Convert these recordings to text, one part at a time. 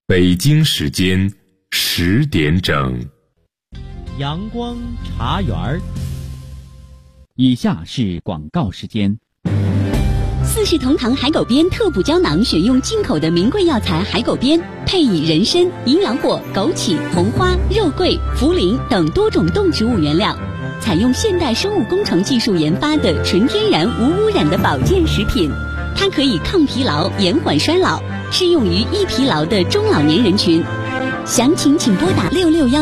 北京时间10点整。 阳光茶园儿。 以下是广告时间。 四世同堂海狗鞭特补胶囊选用进口的名贵药材海狗鞭，配以人参、营养果、枸杞、红花、肉桂、茯苓等多种动植物原料，采用现代生物工程技术研发的纯天然无污染的保健食品。它可以抗疲劳、延缓衰老，适用于易疲劳的中老年人群。详情请拨打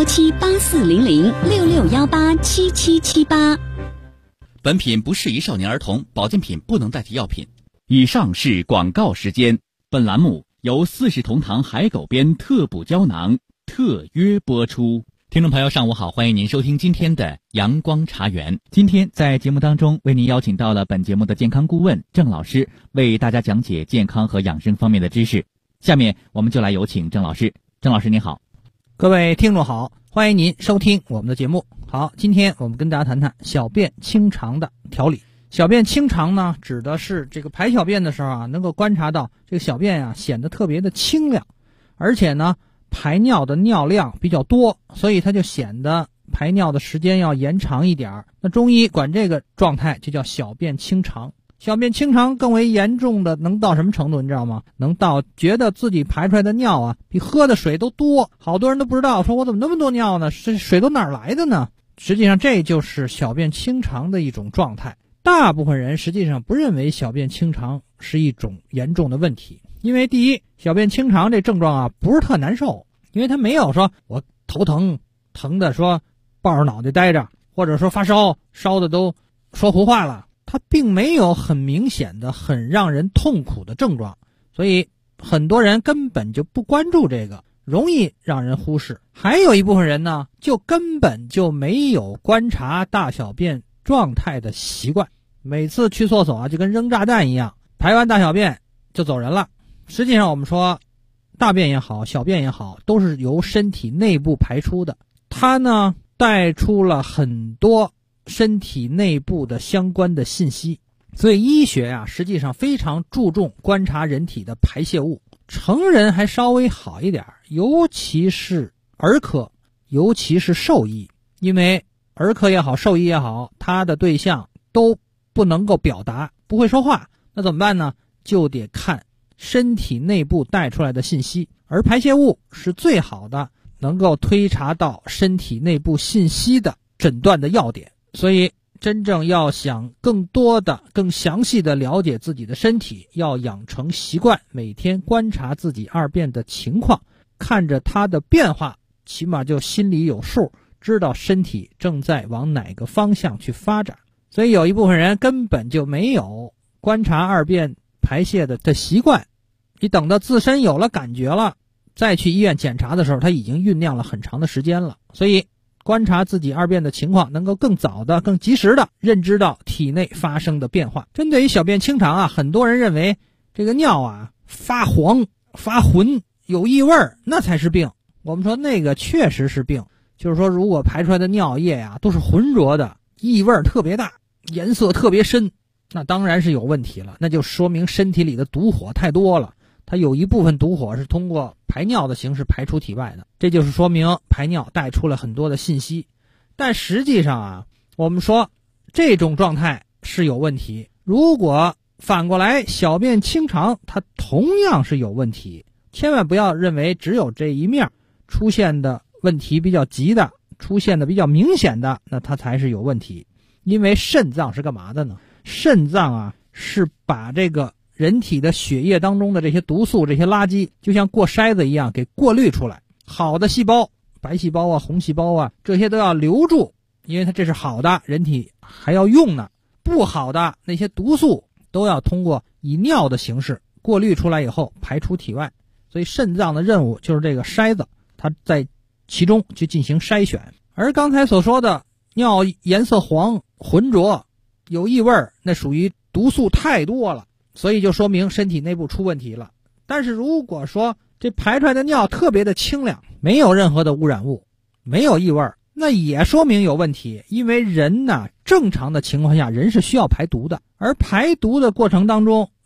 6617840066187778。 本品不适宜少年儿童，保健品不能代替药品。 以上是广告时间。本栏目由四世同堂海狗鞭特补胶囊特约播出。 听众朋友上午好，欢迎您收听今天的阳光茶园。 今天在节目当中为您邀请到了本节目的健康顾问郑老师，为大家讲解健康和养生方面的知识。下面我们就来有请郑老师。郑老师您好。 各位听众好，欢迎您收听我们的节目。好，今天我们跟大家谈谈小便清肠的调理。小便清肠呢，指的是这个排小便的时候啊，能够观察到这个小便啊显得特别的清亮，而且呢排尿的尿量比较多，所以它就显得排尿的时间要延长一点。那中医管这个状态就叫小便清肠。小便清肠更为严重的能到什么程度你知道吗？能到觉得自己排出来的尿啊比喝的水都多。好多人都不知道，说我怎么那么多尿呢？这水都哪儿来的呢？实际上这就是小便清肠的一种状态。大部分人实际上不认为小便清肠是一种严重的问题，因为第一，小便清肠这症状啊不是特难受，因为他没有说我头疼的说抱着脑袋待着，或者说发烧烧的都说胡话了，它并没有很明显的很让人痛苦的症状，所以很多人根本就不关注这个，容易让人忽视。还有一部分人呢，就根本就没有观察大小便状态的习惯，每次去厕所啊就跟扔炸弹一样，排完大小便就走人了。实际上我们说大便也好小便也好，都是由身体内部排出的，它呢带出了很多身体内部的相关的信息。所以医学啊实际上非常注重观察人体的排泄物，成人还稍微好一点，尤其是儿科，尤其是兽医，因为儿科也好兽医也好，他的对象都不能够表达，不会说话，那怎么办呢？就得看身体内部带出来的信息，而排泄物是最好的能够推查到身体内部信息的诊断的要点。所以真正要想更多的更详细的了解自己的身体，要养成习惯，每天观察自己二便的情况，看着它的变化，起码就心里有数，知道身体正在往哪个方向去发展。所以有一部分人根本就没有观察二便排泄的习惯，你等到自身有了感觉了，再去医院检查的时候，它已经酝酿了很长的时间了。所以观察自己二便的情况，能够更早的更及时的认知到体内发生的变化。针对于小便清肠啊，很多人认为这个尿啊发黄发浑有异味，那才是病。我们说那个确实是病，就是说如果排出来的尿液啊都是浑浊的，异味特别大，颜色特别深，那当然是有问题了，那就说明身体里的毒火太多了，它有一部分毒火是通过排尿的形式排出体外的，这就是说明排尿带出了很多的信息。但实际上啊，我们说这种状态是有问题，如果反过来小便清肠，它同样是有问题。千万不要认为只有这一面出现的问题比较急的，出现的比较明显的，那它才是有问题。因为肾脏是干嘛的呢？肾脏啊是把这个人体的血液当中的这些毒素这些垃圾就像过筛子一样给过滤出来，好的细胞白细胞啊红细胞啊这些都要留住，因为它这是好的，人体还要用呢。不好的那些毒素都要通过以尿的形式过滤出来以后排出体外。所以肾脏的任务就是这个筛子，它在其中去进行筛选。而刚才所说的尿颜色黄浑浊有异味，那属于毒素太多了，所以就说明身体内部出问题了。但是如果说这排出来的尿特别的清凉，没有任何的污染物，没有异味，那也说明有问题。因为人呢，正常的情况下人是需要排毒的，而排毒的过程当中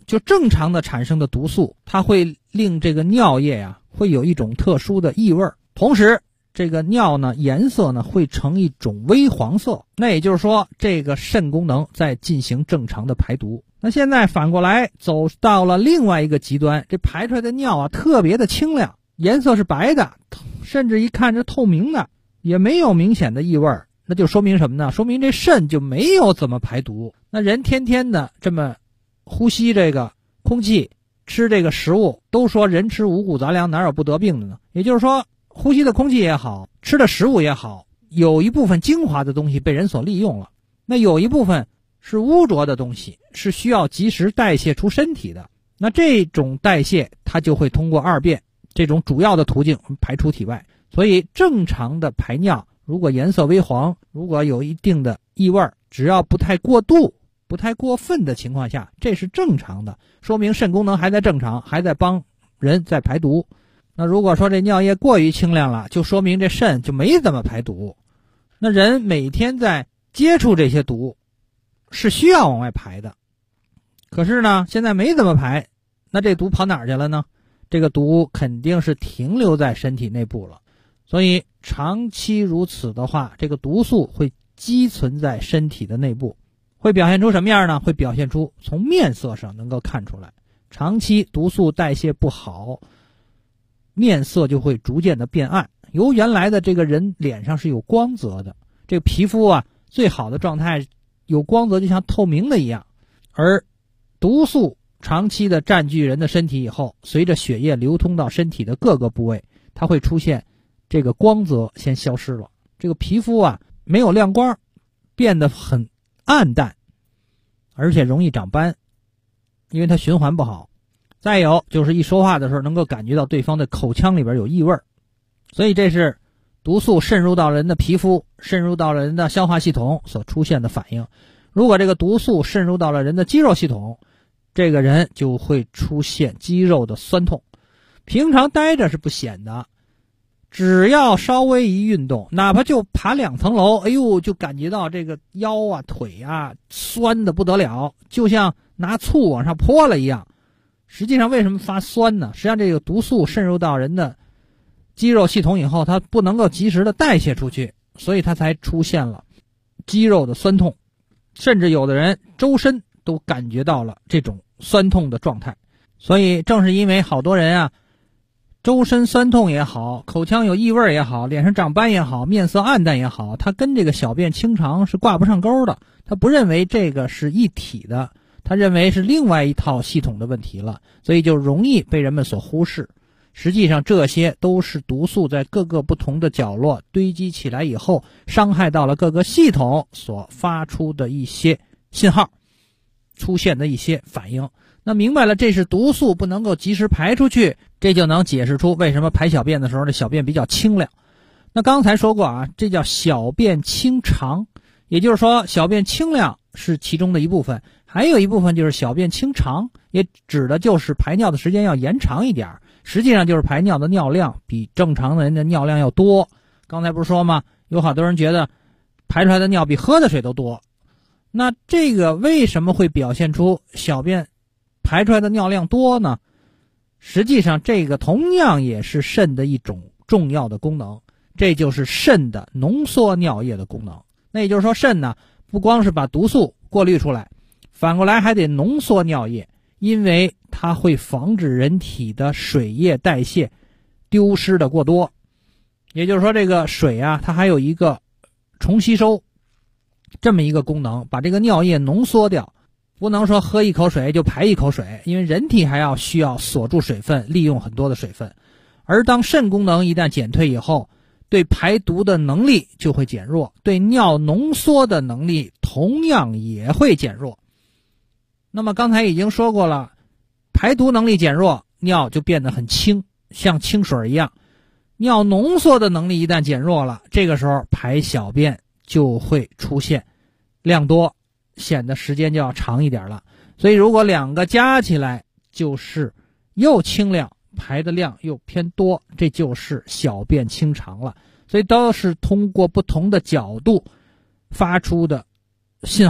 就正常的产生的毒素，它会令这个尿液啊会有一种特殊的异味，同时这个尿呢颜色呢会呈一种微黄色，那也就是说这个肾功能在进行正常的排毒。那现在反过来走到了另外一个极端，这排出来的尿啊特别的清亮，颜色是白的，甚至一看是透明的，也没有明显的异味，那就说明什么呢？说明这肾就没有怎么排毒。那人天天的这么呼吸这个空气，吃这个食物，都说人吃五谷杂粮哪有不得病的呢？也就是说呼吸的空气也好，吃的食物也好，有一部分精华的东西被人所利用了，那有一部分是污浊的东西，是需要及时代谢出身体的。那这种代谢它就会通过二便这种主要的途径排出体外。所以正常的排尿，如果颜色微黄，如果有一定的异味，只要不太过度不太过分的情况下，这是正常的，说明肾功能还在正常，还在帮人在排毒。那如果说这尿液过于清亮了，就说明这肾就没怎么排毒。那人每天在接触这些毒是需要往外排的，可是呢现在没怎么排，那这毒跑哪儿去了呢？这个毒肯定是停留在身体内部了。所以长期如此的话，这个毒素会积存在身体的内部，会表现出什么样呢？会表现出从面色上能够看出来，长期毒素代谢不好，面色就会逐渐的变暗。由原来的这个人脸上是有光泽的，这个皮肤啊最好的状态有光泽，就像透明的一样。而毒素长期的占据人的身体以后，随着血液流通到身体的各个部位，它会出现这个光泽先消失了，这个皮肤啊没有亮光，变得很暗淡，而且容易长斑，因为它循环不好。再有就是一说话的时候能够感觉到对方的口腔里边有异味，所以这是毒素渗入到人的皮肤，渗入到了人的消化系统所出现的反应。如果这个毒素渗入到了人的肌肉系统，这个人就会出现肌肉的酸痛。平常待着是不显的，只要稍微一运动，哪怕就爬2层楼，哎呦，就感觉到这个腰啊腿啊酸的不得了，就像拿醋往上泼了一样。实际上为什么发酸呢？实际上这个毒素渗入到人的肌肉系统以后，它不能够及时的代谢出去，所以它才出现了肌肉的酸痛，甚至有的人周身都感觉到了这种酸痛的状态。所以正是因为好多人啊周身酸痛也好，口腔有异味也好，脸上长斑也好，面色暗淡也好，它跟这个小便清肠是挂不上钩的，他不认为这个是一体的，他认为是另外一套系统的问题了，所以就容易被人们所忽视。实际上这些都是毒素在各个不同的角落堆积起来以后，伤害到了各个系统所发出的一些信号，出现的一些反应。那明白了这是毒素不能够及时排出去，这就能解释出为什么排小便的时候这小便比较清亮。那刚才说过啊，这叫小便清长，也就是说小便清亮是其中的一部分，还有一部分就是小便清长，也指的就是排尿的时间要延长一点，实际上就是排尿的尿量比正常的人的尿量要多。刚才不是说吗，有好多人觉得排出来的尿比喝的水都多，那这个为什么会表现出小便排出来的尿量多呢？实际上这个同样也是肾的一种重要的功能，这就是肾的浓缩尿液的功能。那也就是说肾呢不光是把毒素过滤出来，反过来还得浓缩尿液，因为它会防止人体的水液代谢丢失的过多。也就是说这个水啊它还有一个重吸收这么一个功能，把这个尿液浓缩掉，不能说喝一口水就排一口水，因为人体还要需要锁住水分，利用很多的水分。而当肾功能一旦减退以后，对排毒的能力就会减弱，对尿浓缩的能力同样也会减弱。那么刚才已经说过了，排毒能力减弱，尿就变得很清，像清水一样。尿浓缩的能力一旦减弱了，这个时候排小便就会出现量多，显得时间就要长一点了。所以如果两个加起来就是又清亮，排的量又偏多，这就是小便清长了。所以都是通过不同的角度发出的信号，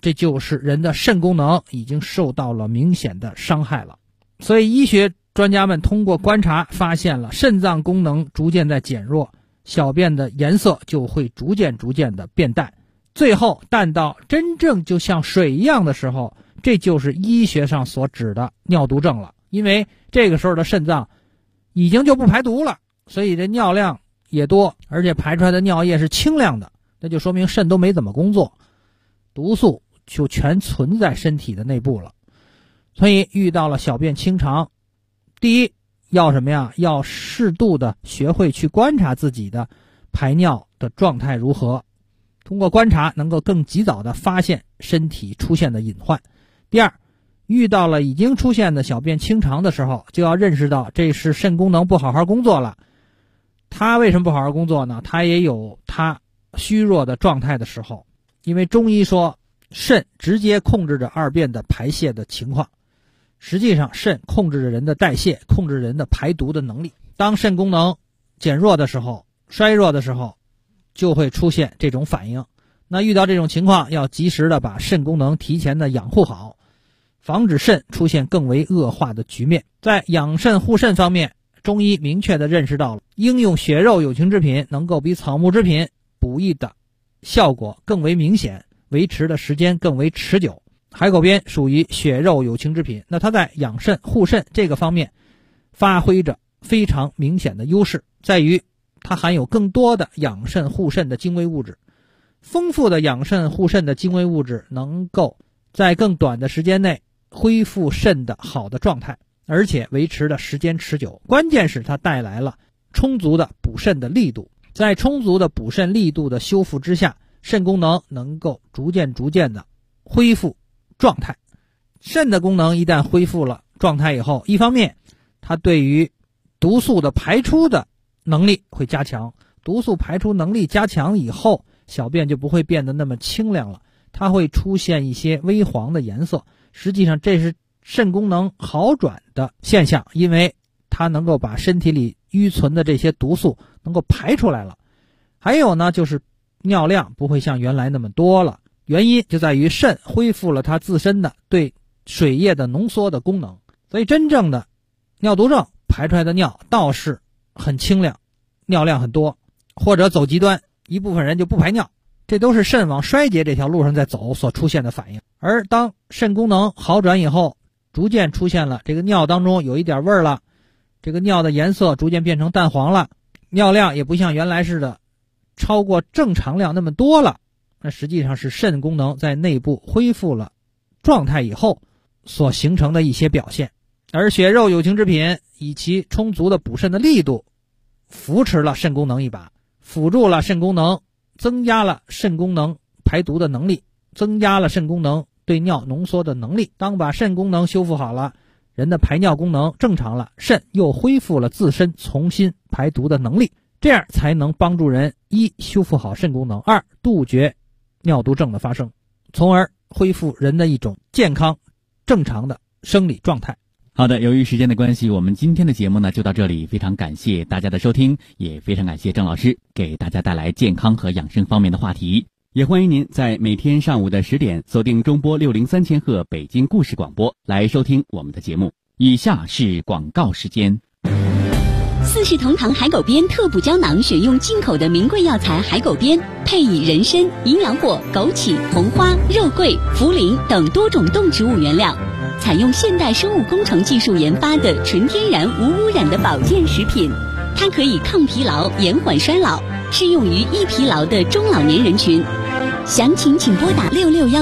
这就是人的肾功能已经受到了明显的伤害了。所以医学专家们通过观察发现了肾脏功能逐渐在减弱，小便的颜色就会逐渐的变淡，最后淡到真正就像水一样的时候，这就是医学上所指的尿毒症了。因为这个时候的肾脏已经就不排毒了，所以这尿量也多，而且排出来的尿液是清亮的，那就说明肾都没怎么工作，毒素就全存在身体的内部了。所以遇到了小便清长，第一要什么呀？要适度的学会去观察自己的排尿的状态如何，通过观察能够更及早的发现身体出现的隐患。第二，遇到了已经出现的小便清长的时候，就要认识到这是肾功能不好好工作了。它为什么不好好工作呢？它也有它虚弱的状态的时候，因为中医说肾直接控制着二便的排泄的情况，实际上肾控制着人的代谢，控制人的排毒的能力。当肾功能减弱的时候，衰弱的时候，就会出现这种反应。那遇到这种情况，要及时的把肾功能提前的养护好，防止肾出现更为恶化的局面。在养肾护肾方面，中医明确地认识到了应用血肉有情之品能够比草木之品补益的效果更为明显，维持的时间更为持久。海狗鞭属于血肉有情之品，那它在养肾护肾这个方面发挥着非常明显的优势，在于它含有更多的养肾护肾的精微物质。丰富的养肾护肾的精微物质能够在更短的时间内恢复肾的好的状态，而且维持的时间持久。关键是它带来了充足的补肾的力度，在充足的补肾力度的修复之下，肾功能能够逐渐的恢复状态。肾的功能一旦恢复了状态以后，一方面它对于毒素的排出的能力会加强，毒素排出能力加强以后，小便就不会变得那么清亮了，它会出现一些微黄的颜色。实际上这是肾功能好转的现象，因为它能够把身体里淤存的这些毒素能够排出来了。还有呢，就是尿量不会像原来那么多了，原因就在于肾恢复了它自身的对水液的浓缩的功能。所以真正的尿毒症排出来的尿倒是很清亮，尿量很多，或者走极端，一部分人就不排尿，这都是肾往衰竭这条路上在走所出现的反应。而当肾功能好转以后，逐渐出现了这个尿当中有一点味儿了，这个尿的颜色逐渐变成淡黄了，尿量也不像原来似的超过正常量那么多了，那实际上是肾功能在内部恢复了状态以后所形成的一些表现。而血肉有情之品以其充足的补肾的力度扶持了肾功能一把，辅助了肾功能，增加了肾功能排毒的能力，增加了肾功能对尿浓缩的能力。当把肾功能修复好了，人的排尿功能正常了，肾又恢复了自身重新排毒的能力，这样才能帮助人一修复好肾功能，二杜绝尿毒症的发生，从而恢复人的一种健康正常的生理状态。 好的，由于时间的关系，我们今天的节目呢就到这里，非常感谢大家的收听，也非常感谢郑老师给大家带来健康和养生方面的话题。也欢迎您在每天上午的10点锁定中波603千赫北京故事广播来收听我们的节目。以下是广告时间。 四世同堂海狗鞭特补胶囊选用进口的名贵药材海狗鞭，配以人参、营养果、枸杞、红花、肉桂、茯苓等多种动植物原料，采用现代生物工程技术研发的纯天然无污染的保健食品。它可以抗疲劳、延缓衰老，适用于易疲劳的中老年人群。详情请拨打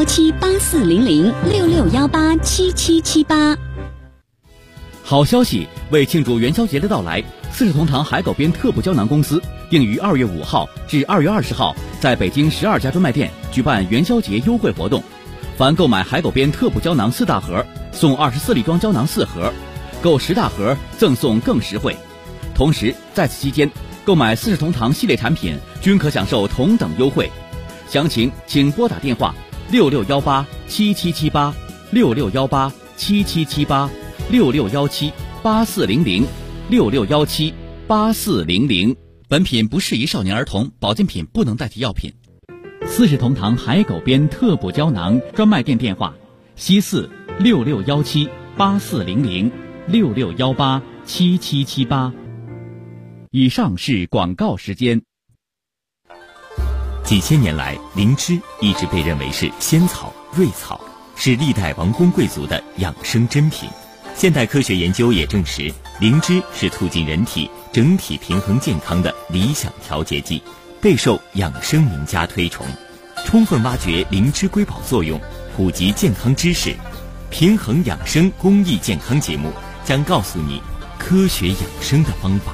66178400 66187778。 好消息！为庆祝元宵节的到来，四世同堂海狗鞭特补胶囊公司定于2月5号至2月20号在北京12家专卖店举办元宵节优惠活动。凡购买海狗鞭特补胶囊4大盒，送24粒装胶囊4盒，购10大盒赠送更实惠。同时，在此期间，购买四世同堂系列产品均可享受同等优惠。详情请拨打电话66187778 66187778 66178400 66178400。本品不适宜少年儿童，保健品不能代替药品。 四世同堂海狗鞭特补胶囊专卖店电话：西4 6617 8400 6618 7778。以上是广告时间。 几千年来，灵芝一直被认为是仙草、瑞草，是历代王公贵族的养生珍品。现代科学研究也证实，灵芝是促进人体整体平衡健康的理想调节剂，备受养生名家推崇。充分挖掘灵芝瑰宝作用，普及健康知识，平衡养生公益健康节目将告诉你科学养生的方法。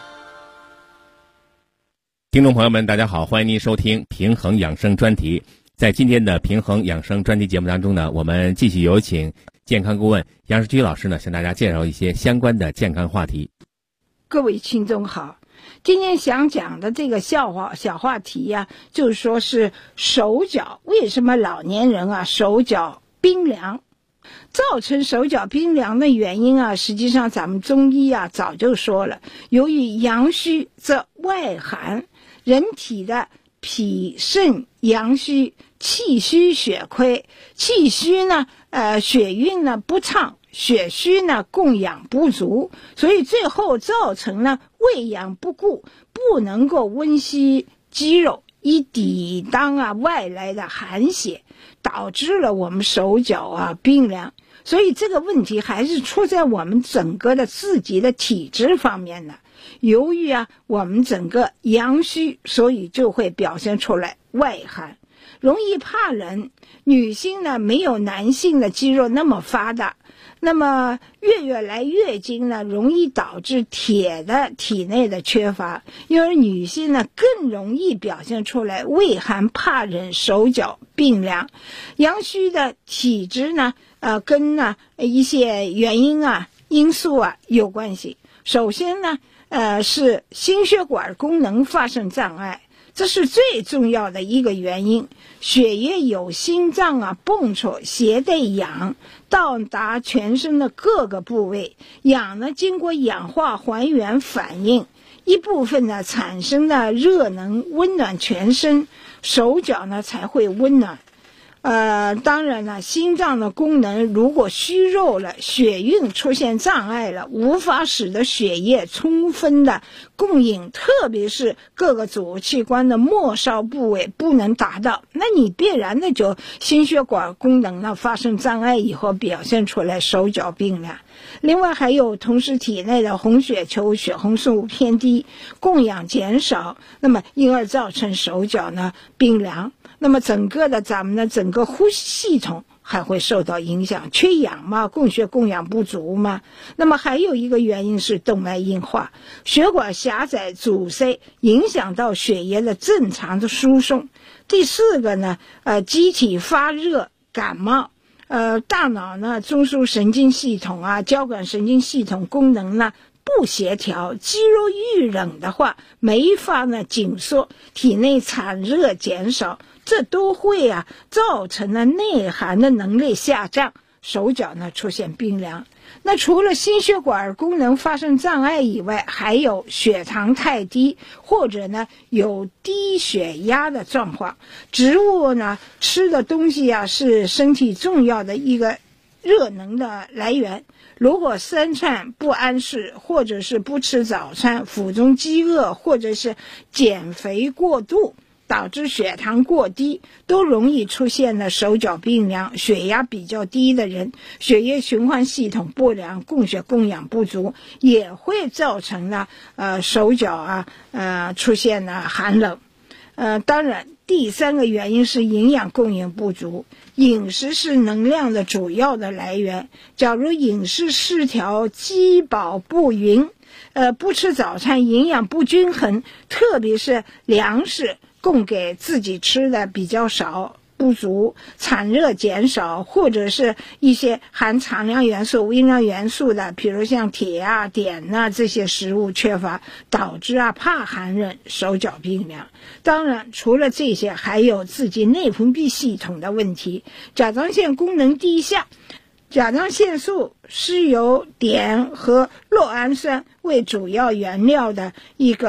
听众朋友们，大家好，欢迎您收听平衡养生专题。在今天的平衡养生专题节目当中呢，我们继续有请健康顾问杨世居老师呢，向大家介绍一些相关的健康话题。 各位听众好，今天想讲的这个小话题呀，就是说是手脚，为什么老年人啊手脚冰凉？造成手脚冰凉的原因啊，实际上咱们中医啊早就说了，由于阳虚则外寒，人体的脾肾阳虚，气虚血亏，气虚呢血运呢不畅，血虚呢供养不足，所以最后造成呢胃阳不固，不能够温煦肌肉，以抵挡啊外来的寒邪，导致了我们手脚啊冰凉。所以这个问题还是出在我们整个的自己的体质方面的。由于啊我们整个阳虚，所以就会表现出来外寒，容易怕冷。女性呢没有男性的肌肉那么发达，那么月来月经呢容易导致铁的体内的缺乏，因为女性呢更容易表现出来畏寒怕冷，手脚冰凉。阳虚的体质呢跟一些原因啊因素啊有关系。首先呢是心血管功能发生障碍，这是最重要的一个原因。血液由心脏啊泵出，携带氧到达全身的各个部位，氧呢经过氧化还原反应，一部分呢产生的热能温暖全身，手脚呢才会温暖。当然了，心脏的功能如果虚弱了，血运出现障碍了，无法使得血液充分的供应，特别是各个主器官的末梢部位不能达到，那你必然的就心血管功能呢发生障碍以后，表现出来手脚冰凉。另外还有同时体内的红血球血红素偏低，供氧减少，那么因而造成手脚呢冰凉。那么咱们的整个呼吸系统还会受到影响，缺氧嘛，供血供氧不足嘛。那么还有一个原因是动脉硬化，血管狭窄阻塞，影响到血液的正常的输送。第四个呢机体发热感冒，大脑呢中枢神经系统啊交感神经系统功能呢不协调，肌肉遇冷的话没法呢紧缩，体内产热减少，这都会造成了内寒的能力下降，手脚呢出现冰凉。那除了心血管功能发生障碍以外，还有血糖太低，或者呢有低血压的状况。植物呢吃的东西是身体重要的一个热能的来源。如果三餐不安适，或者是不吃早餐，腹中饥饿，或者是减肥过度，导致血糖过低，都容易出现了手脚冰凉。血压比较低的人，血液循环系统不良，供血供氧不足，也会造成了手脚出现了寒冷。当然第三个原因是营养供应不足，饮食是能量的主要的来源。假如饮食失调，饥饱不匀，不吃早餐，营养不均衡，特别是粮食供给自己吃的比较少不足，产热减少，或者是一些含常量元素、微量元素的，比如像铁啊、碘啊这些食物缺乏，导致怕寒冷，手脚冰凉。当然除了这些，还有自己内分泌系统的问题，甲状腺功能低下。甲状腺素是由碘和酪氨酸为主要原料的一个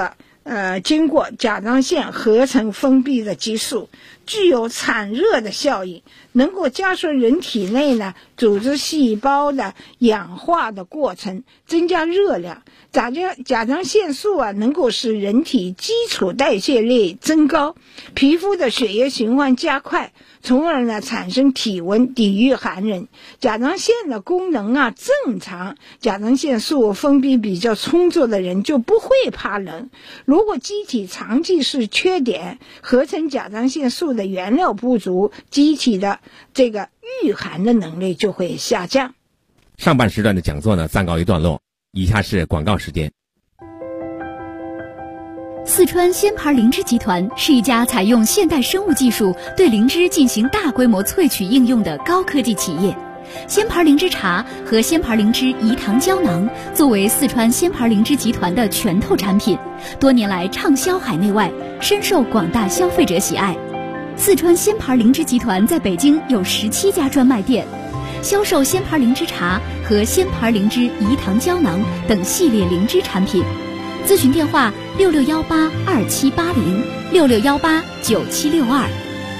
经过甲状腺合成分泌的激素，具有产热的效应，能够加速人体内呢组织细胞的氧化的过程，增加热量。甲状腺素啊，能够使人体基础代谢率增高，皮肤的血液循环加快，从而呢产生体温，抵御寒冷。甲状腺的功能啊正常，甲状腺素分泌比较充足的人就不会怕冷。如果机体长期是缺点，合成甲状腺素的原料不足，机体的这个御寒的能力就会下降。 上半时段的讲座呢暂告一段落，以下是广告时间。 四川鲜牌灵芝集团是一家采用现代生物技术对灵芝进行大规模萃取应用的高科技企业。鲜牌灵芝茶和鲜牌灵芝饴糖胶囊作为四川鲜牌灵芝集团的拳头产品，多年来畅销海内外，深受广大消费者喜爱。四川鲜牌灵芝集团在北京有17家专卖店，销售鲜牌灵芝茶和鲜牌灵芝饴糖胶囊等系列灵芝产品。咨询电话66182780，66189762。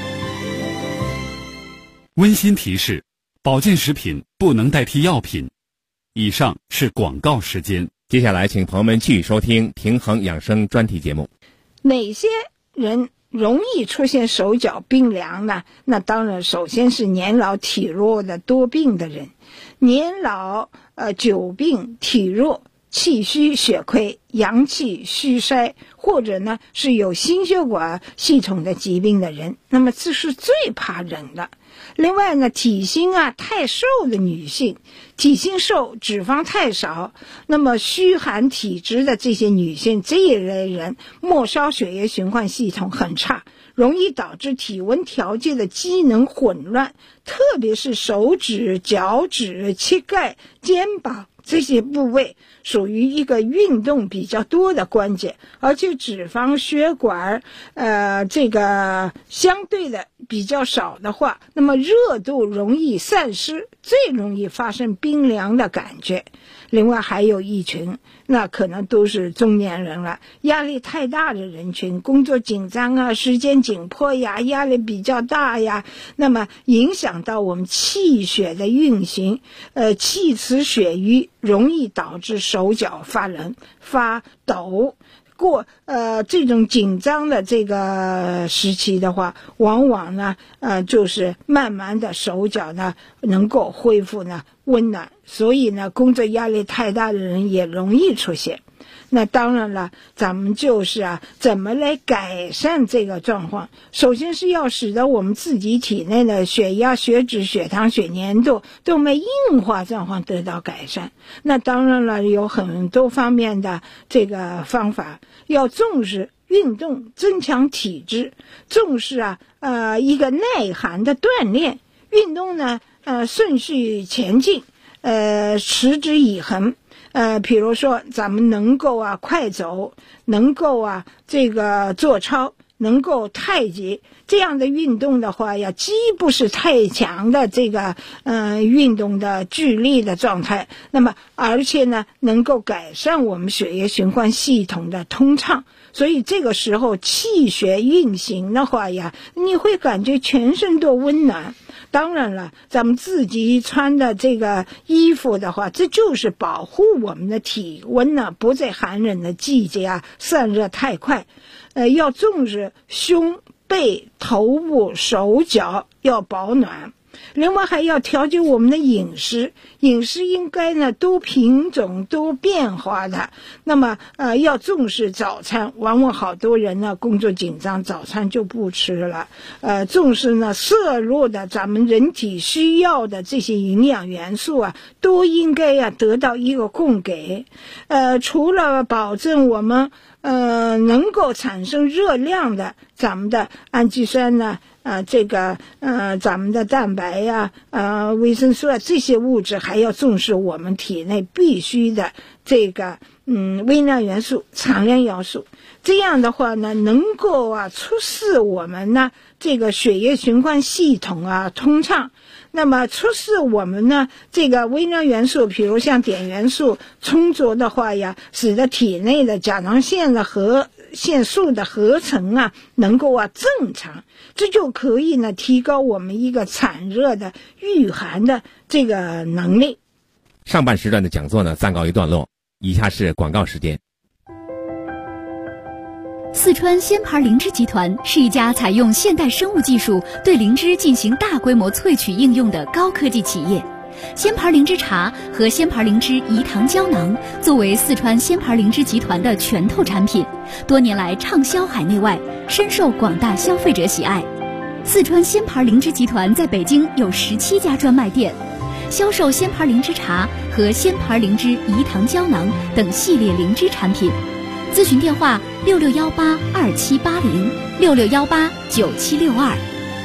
温馨提示：保健食品不能代替药品。以上是广告时间。 接下来，请朋友们继续收听平衡养生专题节目。 哪些人容易出现手脚冰凉呢？那当然，首先是年老体弱的多病的人，年老久病体弱，气虚血亏，阳气虚衰，或者呢是有心血管系统的疾病的人，那么这是最怕冷的。另外呢，体型太瘦的女性，体型瘦，脂肪太少，那么虚寒体质的这些女性，这一类人末梢血液循环系统很差，容易导致体温调节的机能混乱，特别是手指、脚趾、膝盖、肩膀这些部位属于一个运动比较多的关节，而且脂肪血管这个相对的比较少的话，那么热度容易散失，最容易发生冰凉的感觉。另外还有一群，那可能都是中年人了，压力太大的人群，工作紧张啊，时间紧迫呀，压力比较大呀，那么影响到我们气血的运行，气滞血瘀，容易导致手脚发冷发抖。这种紧张的这个时期的话，往往呢就是慢慢的手脚呢能够恢复呢温暖，所以呢工作压力太大的人也容易出现。那当然了，咱们就是怎么来改善这个状况？首先是要使得我们自己体内的血压、血脂、血糖、血粘度、动脉硬化状况得到改善。那当然了，有很多方面的这个方法，要重视运动，增强体质，重视一个耐寒的锻炼。运动呢，顺序前进，持之以恒。比如说咱们能够快走，能够这个做操，能够太极，这样的运动的话呀，既不是太强的这个运动的剧烈的状态，那么而且呢能够改善我们血液循环系统的通畅，所以这个时候气血运行的话呀，你会感觉全身都温暖。当然了，咱们自己穿的这个衣服的话，这就是保护我们的体温呢，不在寒冷的季节散热太快。要重视胸背头部手脚要保暖。另外还要调节我们的饮食，饮食应该呢多品种多变化的。那么要重视早餐，往往好多人呢工作紧张，早餐就不吃了。重视呢摄入的咱们人体需要的这些营养元素都应该得到一个供给。除了保证我们能够产生热量的咱们的氨基酸呢，咱们的蛋白维生素这些物质，还要重视我们体内必须的这个微量元素、常量元素。这样的话呢，能够促使我们呢这个血液循环系统通畅。 那么促使我们呢这个微量元素，比如像碘元素充足的话呀，使得体内的甲状腺的腺素的合成啊能够正常，这就可以呢提高我们一个产热的御寒的这个能力。 上半时段的讲座呢暂告一段落，以下是广告时间。 四川鲜牌灵芝集团是一家采用现代生物技术对灵芝进行大规模萃取应用的高科技企业。鲜牌灵芝茶和鲜牌灵芝饴糖胶囊作为四川鲜牌灵芝集团的拳头产品，多年来畅销海内外，深受广大消费者喜爱。四川鲜牌灵芝集团在北京有17家专卖店，销售鲜牌灵芝茶和鲜牌灵芝饴糖胶囊等系列灵芝产品。咨询电话66182780，66189762。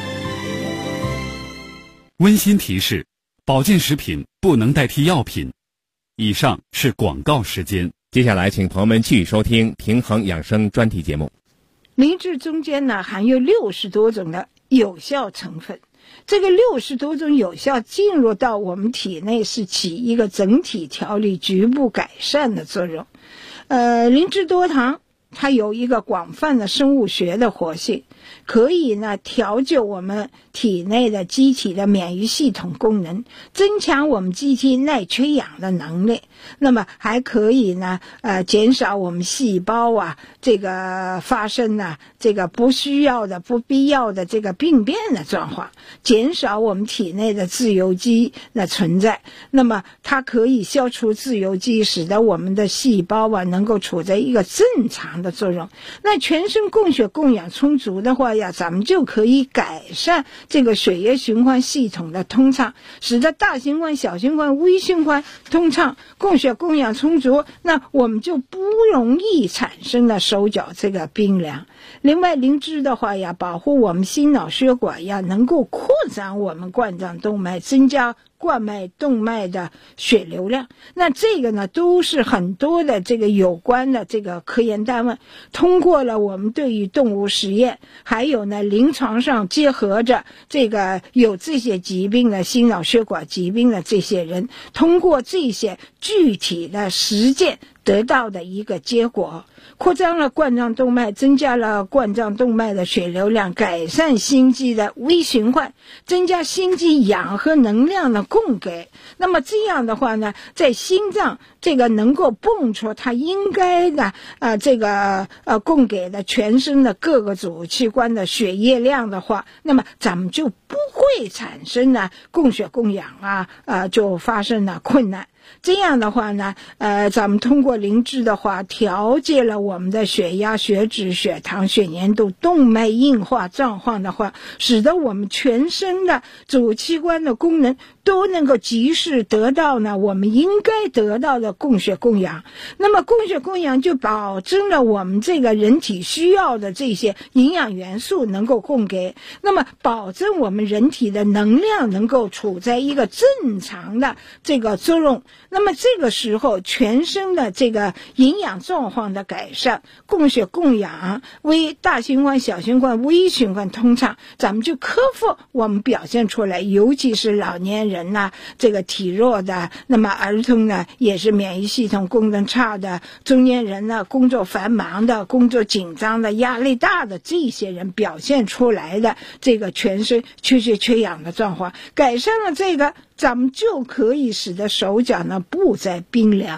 温馨提示：保健食品不能代替药品。以上是广告时间。 接下来请朋友们继续收听平衡养生专题节目。 灵芝中间呢含有60多种的有效成分，这个60多种有效进入到我们体内是起一个整体调理、局部改善的作用。灵芝多糖它有一个广泛的生物学的活性，可以呢调节我们体内的机体的免疫系统功能，增强我们机体耐缺氧的能力。那么还可以呢减少我们细胞这个发生这个不需要的不必要的这个病变的状况，减少我们体内的自由基的存在。那么它可以消除自由基，使得我们的细胞能够处在一个正常的作用。那全身供血供氧充足的话呀，咱们就可以改善这个血液循环系统的通畅，使得大循环、小循环、微循环通畅，供血供氧充足，那我们就不容易产生了手脚这个冰凉。另外灵芝的话呀，保护我们心脑血管呀，能够扩展我们冠状动脉，增加冠脉动脉的血流量。那这个呢都是很多的这个有关的这个科研单位通过了我们对于动物实验，还有呢临床上结合着这个有这些疾病的心脑血管疾病的这些人，通过这些具体的实践得到的一个结果，扩张了冠状动脉，增加了冠状动脉的血流量，改善心肌的微循环，增加心肌氧和能量的供给。那么这样的话呢，在心脏这个能够泵出它应该的这个供给的全身的各个主器官的血液量的话，那么咱们就不会产生供血供氧就发生了困难。这样的话呢咱们通过灵芝的话，调节了我们的血压、血脂、血糖、血粘度、动脉硬化状况的话，使得我们全身的主器官的功能都能够及时得到我们应该得到的供血供氧。那么供血供氧就保证了我们这个人体需要的这些营养元素能够供给，那么保证我们人体的能量能够处在一个正常的这个作用。那么这个时候全身的这个营养状况的改善，供血供氧，为大循环、小循环、微循环通畅，咱们就克服我们表现出来，尤其是老年人这个体弱的，那么儿童呢也是免疫系统功能差的，中年人呢工作繁忙的、工作紧张的、压力大的，这些人表现出来的这个全身缺血缺氧的状况，改善了这个，咱们就可以使得手脚不再冰凉。